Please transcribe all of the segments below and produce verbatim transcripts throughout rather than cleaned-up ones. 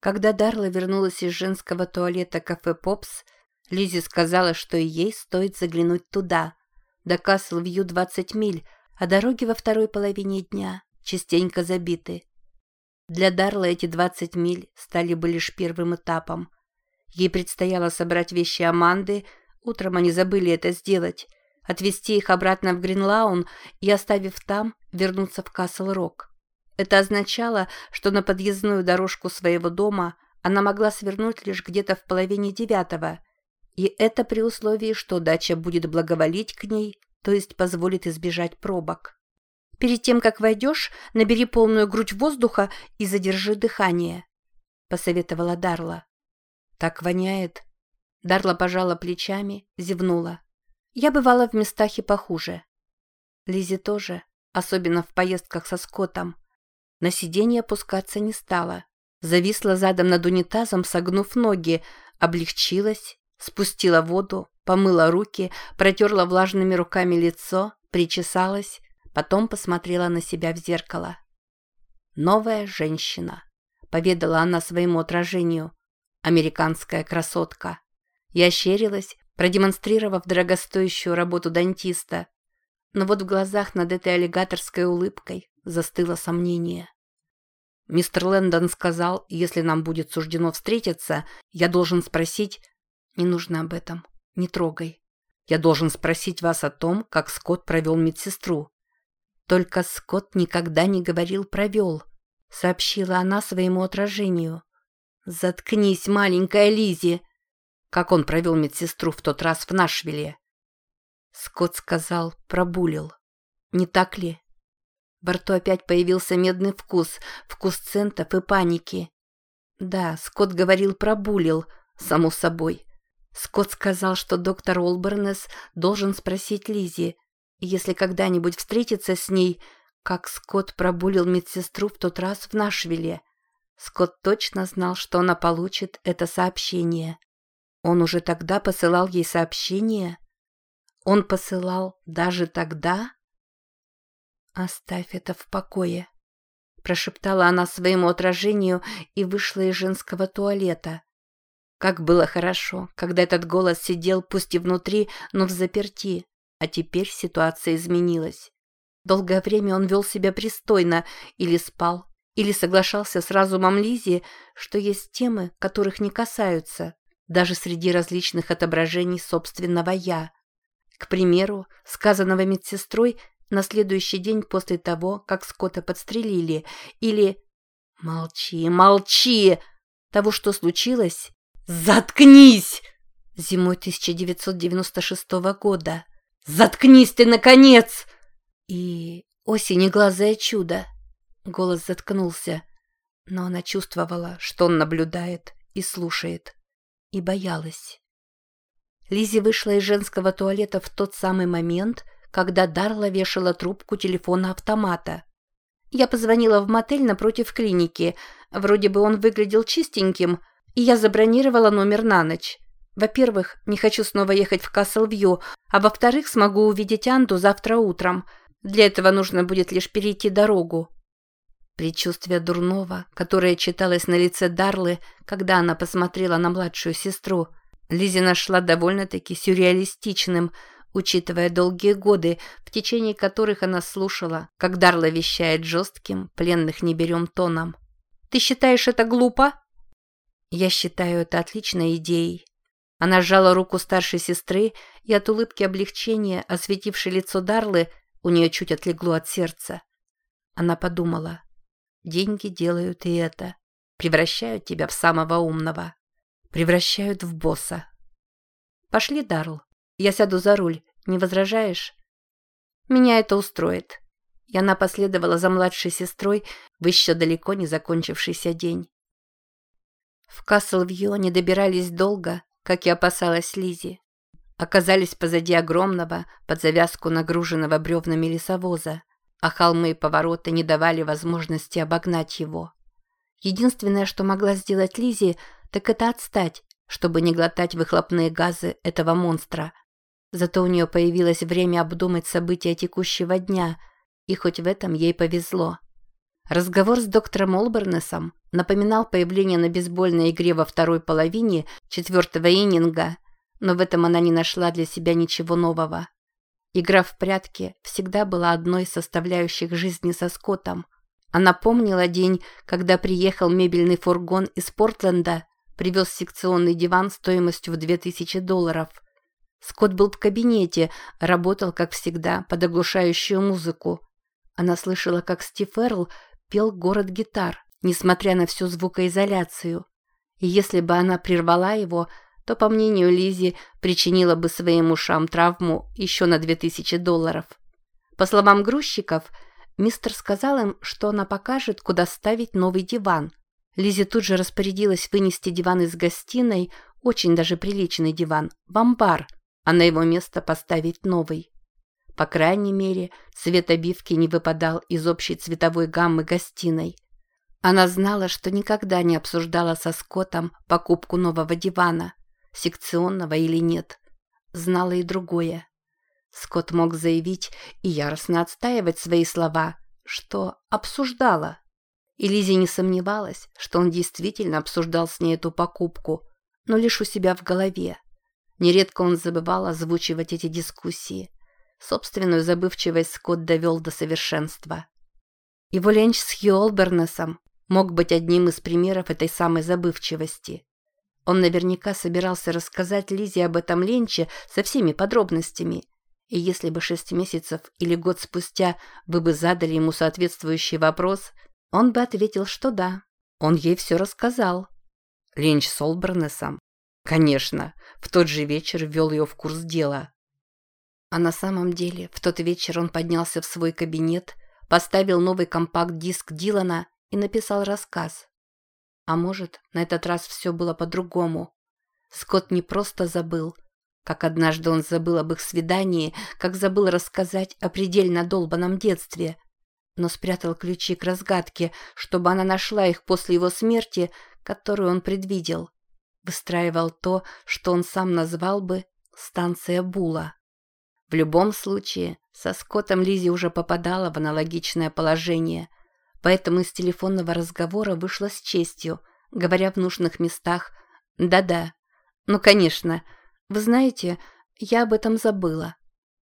Когда Дарла вернулась из женского туалета кафе «Попс», Лиззи сказала, что и ей стоит заглянуть туда. До Касл-Вью двадцать миль, а дороги во второй половине дня частенько забиты. Для Дарлы эти двадцать миль стали бы лишь первым этапом. Ей предстояло собрать вещи Аманды, утром они забыли это сделать, отвезти их обратно в Гринлаун и, оставив там, вернуться в Касл-Рок. Это означало, что на подъездную дорожку своего дома она могла свернуть лишь где-то в половине девятого, и это при условии, что дача будет благоволить к ней, то есть позволит избежать пробок. «Перед тем, как войдешь, набери полную грудь воздуха и задержи дыхание», — посоветовала Дарла. «Так воняет». Дарла пожала плечами, зевнула. «Я бывала в местах и похуже». Лиззи тоже, особенно в поездках со Скоттом. На сиденье опускаться не стала. Зависла задом над унитазом, согнув ноги, облегчилась, спустила воду, помыла руки, протерла влажными руками лицо, причесалась, потом посмотрела на себя в зеркало. «Новая женщина», — поведала она своему отражению. «Американская красотка». Я ощерилась, продемонстрировав дорогостоящую работу дантиста. Но вот в глазах над этой аллигаторской улыбкой застыло сомнение. «Мистер Лэндон сказал, если нам будет суждено встретиться, я должен спросить...» «Не нужно об этом. Не трогай. Я должен спросить вас о том, как Скотт провел медсестру». «Только Скотт никогда не говорил «провел», — сообщила она своему отражению. «Заткнись, маленькая Лиззи!» «Как он провел медсестру в тот раз в Нашвилле?» Скотт сказал «пробулил». Не так ли? Во рту опять появился медный вкус, вкус центов и паники. Да, Скотт говорил «пробулил», само собой. Скотт сказал, что доктор Олбернес должен спросить Лиззи, если когда-нибудь встретиться с ней, как Скотт пробулил медсестру в тот раз в Нашвилле. Скотт точно знал, что она получит это сообщение. Он уже тогда посылал ей сообщение? Он посылал даже тогда? «Оставь это в покое», – прошептала она своему отражению и вышла из женского туалета. Как было хорошо, когда этот голос сидел пусть и внутри, но взаперти, а теперь ситуация изменилась. Долгое время он вел себя пристойно, или спал, или соглашался с разумом Лиззи, что есть темы, которых не касаются, даже среди различных отображений собственного «я». К примеру, сказанного медсестрой на следующий день после того, как Скотта подстрелили, или «Молчи, молчи!» того, что случилось. «Заткнись!» зимой тысяча девятьсот девяносто шестого года. «Заткнись ты, наконец!» И «Осенеглазое чудо!» Голос заткнулся, но она чувствовала, что он наблюдает и слушает, и боялась. Лиззи вышла из женского туалета в тот самый момент, когда Дарла вешала трубку телефона-автомата. Я позвонила в мотель напротив клиники. Вроде бы он выглядел чистеньким, и я забронировала номер на ночь. Во-первых, не хочу снова ехать в Касл-Вью, а во-вторых, смогу увидеть Анду завтра утром. Для этого нужно будет лишь перейти дорогу. Предчувствие дурного, которое читалось на лице Дарлы, когда она посмотрела на младшую сестру, Лиззи нашла довольно-таки сюрреалистичным, учитывая долгие годы, в течение которых она слушала, как Дарла вещает жестким, пленных не берем тоном. «Ты считаешь это глупо?» «Я считаю это отличной идеей». Она сжала руку старшей сестры, и от улыбки облегчения, осветившей лицо Дарлы, у нее чуть отлегло от сердца. Она подумала: деньги делают и это, превращают тебя в самого умного, превращают в босса. «Пошли, Дарл. Я сяду за руль. Не возражаешь?» «Меня это устроит». И она последовала за младшей сестрой в еще далеко не закончившийся день. В Касл-Вью они добирались долго, как и опасалась Лиззи. Оказались позади огромного, под завязку нагруженного бревнами лесовоза, а холмы и повороты не давали возможности обогнать его. Единственное, что могла сделать Лиззи, так это отстать, чтобы не глотать выхлопные газы этого монстра. Зато у нее появилось время обдумать события текущего дня, и хоть в этом ей повезло. Разговор с доктором Олбернесом напоминал появление на бейсбольной игре во второй половине четвертого иннинга, но в этом она не нашла для себя ничего нового. Игра в прятки всегда была одной из составляющих жизни со Скоттом. Она помнила день, когда приехал мебельный фургон из Портленда, привез секционный диван стоимостью в две тысячи долларов. Скотт был в кабинете, работал, как всегда, под оглушающую музыку. Она слышала, как Стив Эрл пел «Город гитар», несмотря на всю звукоизоляцию. И если бы она прервала его, то, по мнению Лиззи, причинила бы своим ушам травму еще на две тысячи долларов. По словам грузчиков, мистер сказал им, что она покажет, куда ставить новый диван. Лиззи тут же распорядилась вынести диван из гостиной, очень даже приличный диван, в амбар, а на его место поставить новый. По крайней мере, цвет обивки не выпадал из общей цветовой гаммы гостиной. Она знала, что никогда не обсуждала со Скоттом покупку нового дивана, секционного или нет. Знала и другое. Скотт мог заявить и яростно отстаивать свои слова, что обсуждала. И Лиззи не сомневалась, что он действительно обсуждал с ней эту покупку, но лишь у себя в голове. Нередко он забывал озвучивать эти дискуссии. Собственную забывчивость Скотт довел до совершенства. Его ленч с Хью Олбернесом мог быть одним из примеров этой самой забывчивости. Он наверняка собирался рассказать Лиззи об этом ленче со всеми подробностями, и если бы шесть месяцев или год спустя вы бы задали ему соответствующий вопрос, он бы ответил, что да, он ей все рассказал. Ленч с Олбернесом? Конечно, в тот же вечер ввел ее в курс дела. А на самом деле, в тот вечер он поднялся в свой кабинет, поставил новый компакт-диск Дилана и написал рассказ. А может, на этот раз все было по-другому. Скотт не просто забыл, как однажды он забыл об их свидании, как забыл рассказать о предельно долбанном детстве, но спрятал ключи к разгадке, чтобы она нашла их после его смерти, которую он предвидел. Выстраивал то, что он сам назвал бы «станция Була». В любом случае, со Скоттом Лиззи уже попадала в аналогичное положение, поэтому из телефонного разговора вышла с честью, говоря в нужных местах «да-да». Ну, конечно, вы знаете, я об этом забыла.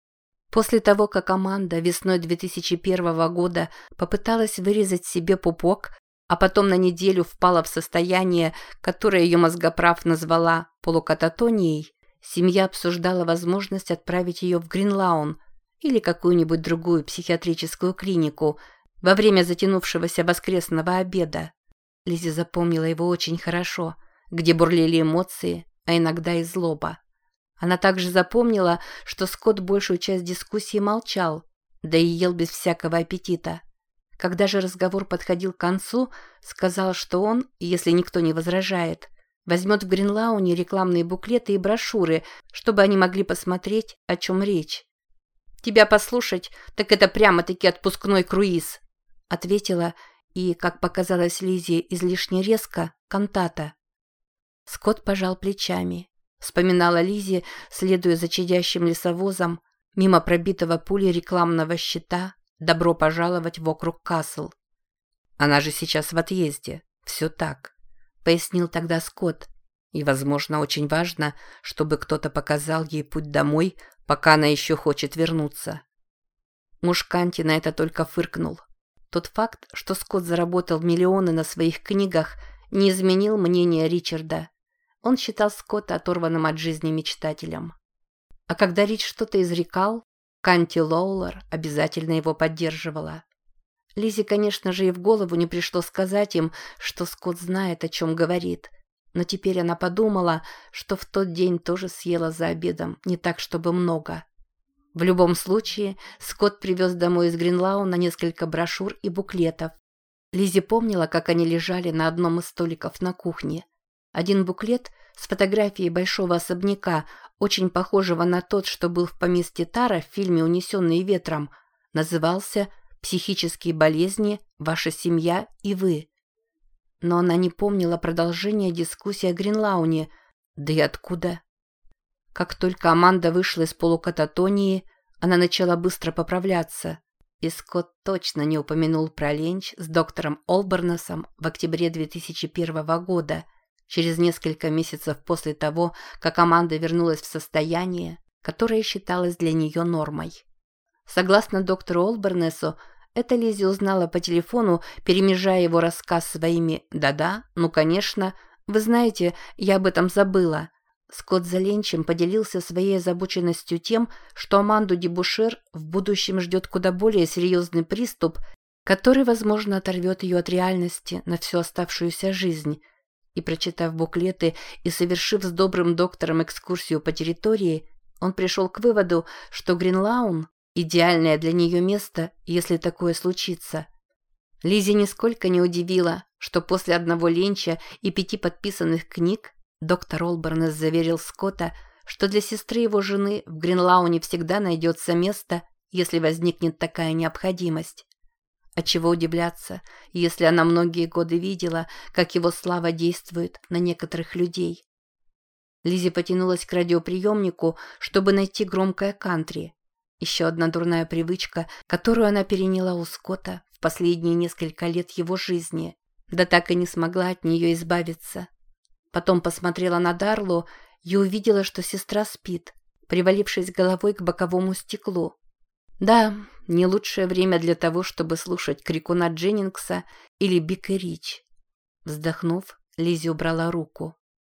После того, как Аманда весной две тысячи первого года попыталась вырезать себе пупок, а потом на неделю впала в состояние, которое ее мозгоправ назвала полукататонией, семья обсуждала возможность отправить ее в Гринлаун или какую-нибудь другую психиатрическую клинику во время затянувшегося воскресного обеда. Лиззи запомнила его очень хорошо, где бурлили эмоции, а иногда и злоба. Она также запомнила, что Скотт большую часть дискуссии молчал, да и ел без всякого аппетита. Когда же разговор подходил к концу, сказал, что он, если никто не возражает, возьмет в Гринлауне рекламные буклеты и брошюры, чтобы они могли посмотреть, о чем речь. «Тебя послушать, так это прямо-таки отпускной круиз», — ответила, и, как показалось Лиззи излишне резко, кантата. Скотт пожал плечами. Вспоминала Лиззи, следуя за чадящим лесовозом, мимо пробитого пулей рекламного щита «Добро пожаловать в округ Касл». «Она же сейчас в отъезде. Все так», — пояснил тогда Скотт. «И, возможно, очень важно, чтобы кто-то показал ей путь домой, пока она еще хочет вернуться». Муж Канти на это только фыркнул. Тот факт, что Скотт заработал миллионы на своих книгах, не изменил мнение Ричарда. Он считал Скотта оторванным от жизни мечтателем. А когда Рич что-то изрекал, Канти Лоулер обязательно его поддерживала. Лиззи, конечно же, и в голову не пришло сказать им, что Скотт знает, о чем говорит, но теперь она подумала, что в тот день тоже съела за обедом не так, чтобы много. В любом случае, Скотт привез домой из Гринлауна несколько брошюр и буклетов. Лиззи помнила, как они лежали на одном из столиков на кухне. Один буклет с фотографией большого особняка, очень похожего на тот, что был в поместье Тара в фильме «Унесенные ветром», назывался «Психические болезни, ваша семья и вы». Но она не помнила продолжения дискуссии о Гринлауне, да и откуда. Как только Аманда вышла из полукататонии, она начала быстро поправляться. И Скотт точно не упомянул про ленч с доктором Олбернесом в октябре две тысячи первого года, через несколько месяцев после того, как Аманда вернулась в состояние, которое считалось для нее нормой. Согласно доктору Олбернесу, это Лиззи узнала по телефону, перемежая его рассказ своими «да-да, ну конечно, вы знаете, я об этом забыла». Скотт за ленчем поделился своей озабоченностью тем, что Аманду Дебушер в будущем ждет куда более серьезный приступ, который, возможно, оторвет ее от реальности на всю оставшуюся жизнь. И, прочитав буклеты и совершив с добрым доктором экскурсию по территории, он пришел к выводу, что Гринлаун – идеальное для нее место, если такое случится. Лиззи нисколько не удивила, что после одного ленча и пяти подписанных книг доктор Олбернес заверил Скотта, что для сестры его жены в Гринлауне всегда найдется место, если возникнет такая необходимость. Отчего удивляться, если она многие годы видела, как его слава действует на некоторых людей. Лиззи потянулась к радиоприемнику, чтобы найти громкое кантри. Еще одна дурная привычка, которую она переняла у Скотта в последние несколько лет его жизни, да так и не смогла от нее избавиться. Потом посмотрела на Дарлу и увидела, что сестра спит, привалившись головой к боковому стеклу. Да, не лучшее время для того, чтобы слушать крикуна Дженнингса или Бик и Рич. Вздохнув, Лиззи убрала руку.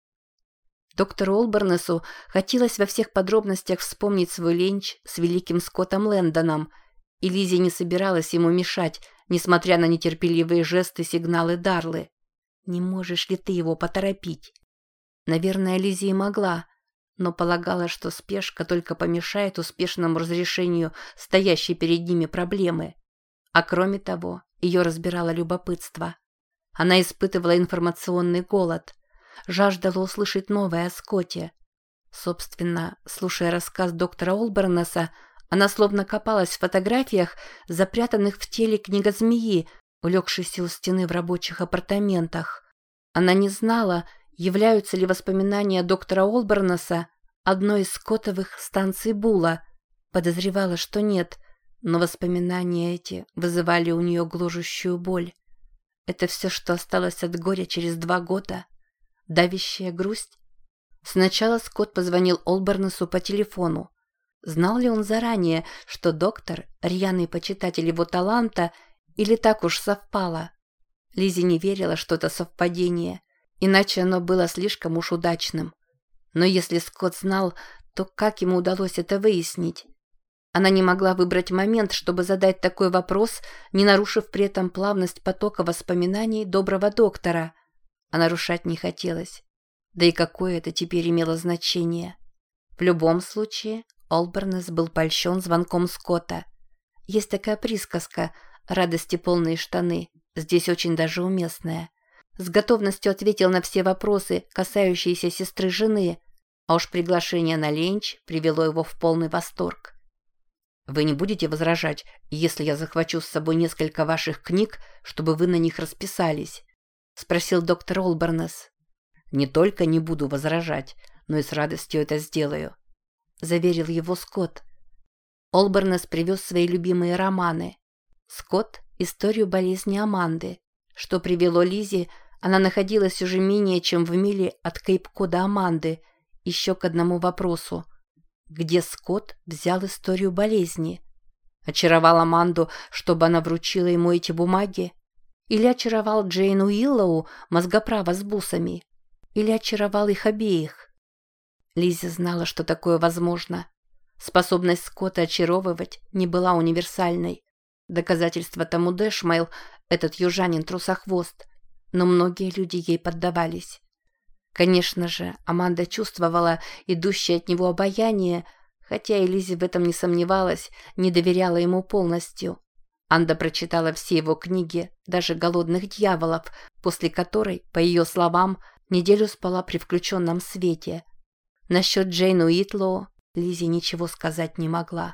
Доктору Олбернесу хотелось во всех подробностях вспомнить свой ленч с великим Скоттом Лэндоном, и Лиззи не собиралась ему мешать, несмотря на нетерпеливые жесты и сигналы Дарлы. Не можешь ли ты его поторопить? Наверное, Лиззи и могла, но полагала, что спешка только помешает успешному разрешению стоящей перед ними проблемы. А кроме того, ее разбирало любопытство. Она испытывала информационный голод, жаждала услышать новое о Скотте. Собственно, слушая рассказ доктора Олбернеса, она словно копалась в фотографиях, запрятанных в теле книгозмеи, улегшейся у стены в рабочих апартаментах. Она не знала, являются ли воспоминания доктора Олбернеса одной из скоттовых станций Була. Подозревала, что нет, но воспоминания эти вызывали у нее гложущую боль. Это все, что осталось от горя через два года. Давящая грусть. Сначала Скотт позвонил Олбернесу по телефону. Знал ли он заранее, что доктор – рьяный почитатель его таланта, или так уж совпало? Лиззи не верила, что это совпадение, иначе оно было слишком уж удачным. Но если Скотт знал, то как ему удалось это выяснить? Она не могла выбрать момент, чтобы задать такой вопрос, не нарушив при этом плавность потока воспоминаний доброго доктора. А нарушать не хотелось. Да и какое это теперь имело значение? В любом случае, Олбернес был польщен звонком Скотта. Есть такая присказка «радости полные штаны», здесь очень даже уместная. С готовностью ответил на все вопросы, касающиеся сестры жены, а уж приглашение на ленч привело его в полный восторг. «Вы не будете возражать, если я захвачу с собой несколько ваших книг, чтобы вы на них расписались?» — спросил доктор Олбернес. «Не только не буду возражать, но и с радостью это сделаю», — заверил его Скотт. Олбернес привез свои любимые романы. Скотт — историю болезни Аманды. Что привело Лиззи, она находилась уже менее чем в миле от Кейп-Кода Аманды, еще к одному вопросу. Где Скотт взял историю болезни? Очаровал Аманду, чтобы она вручила ему эти бумаги? Или очаровал Джейн Уиллоу, мозгоправа с бусами? Или очаровал их обеих? Лиззи знала, что такое возможно. Способность Скотта очаровывать не была универсальной. Доказательство тому Дэшмейл, этот южанин-трусохвост. Но многие люди ей поддавались. Конечно же, Аманда чувствовала идущее от него обаяние, хотя и Лиззи в этом не сомневалась, не доверяла ему полностью. Анда прочитала все его книги, даже «Голодных дьяволов», после которой, по ее словам, неделю спала при включенном свете. Насчет Джейн Уитлоу Лиззи ничего сказать не могла.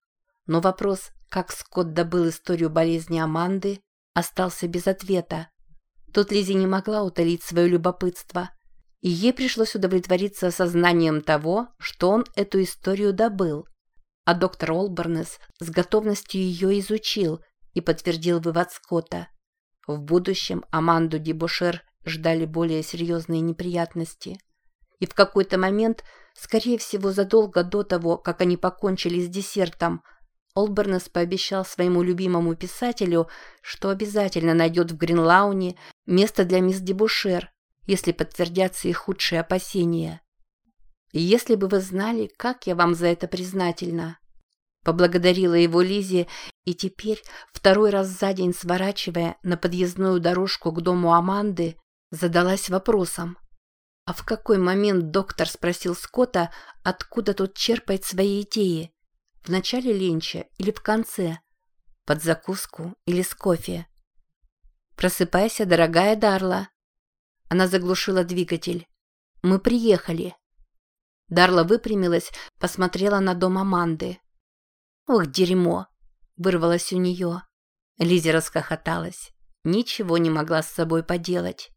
Но вопрос, как Скотт добыл историю болезни Аманды, остался без ответа. Тут Лиззи не могла утолить свое любопытство, и ей пришлось удовлетвориться осознанием того, что он эту историю добыл. а доктор Олбернес с готовностью ее изучил и подтвердил вывод Скотта. В будущем Аманду Дебошер ждали более серьезные неприятности. И в какой-то момент, скорее всего, задолго до того, как они покончили с десертом, Олбернес пообещал своему любимому писателю, что обязательно найдет в Гринлауне место для мисс Дебошер, если подтвердятся их худшие опасения. И если бы вы знали, как я вам за это признательна. Поблагодарила его Лиззи, и теперь, второй раз за день сворачивая на подъездную дорожку к дому Аманды, задалась вопросом. А в какой момент доктор спросил Скотта, откуда тот черпает свои идеи? В начале ленча или в конце? Под закуску или с кофе? «Просыпайся, дорогая Дарла». Она заглушила двигатель. «Мы приехали». Дарла выпрямилась, посмотрела на дом Аманды. «Ох, дерьмо!» – вырвалось у нее. Лиззи расхохоталась. Ничего не могла с собой поделать.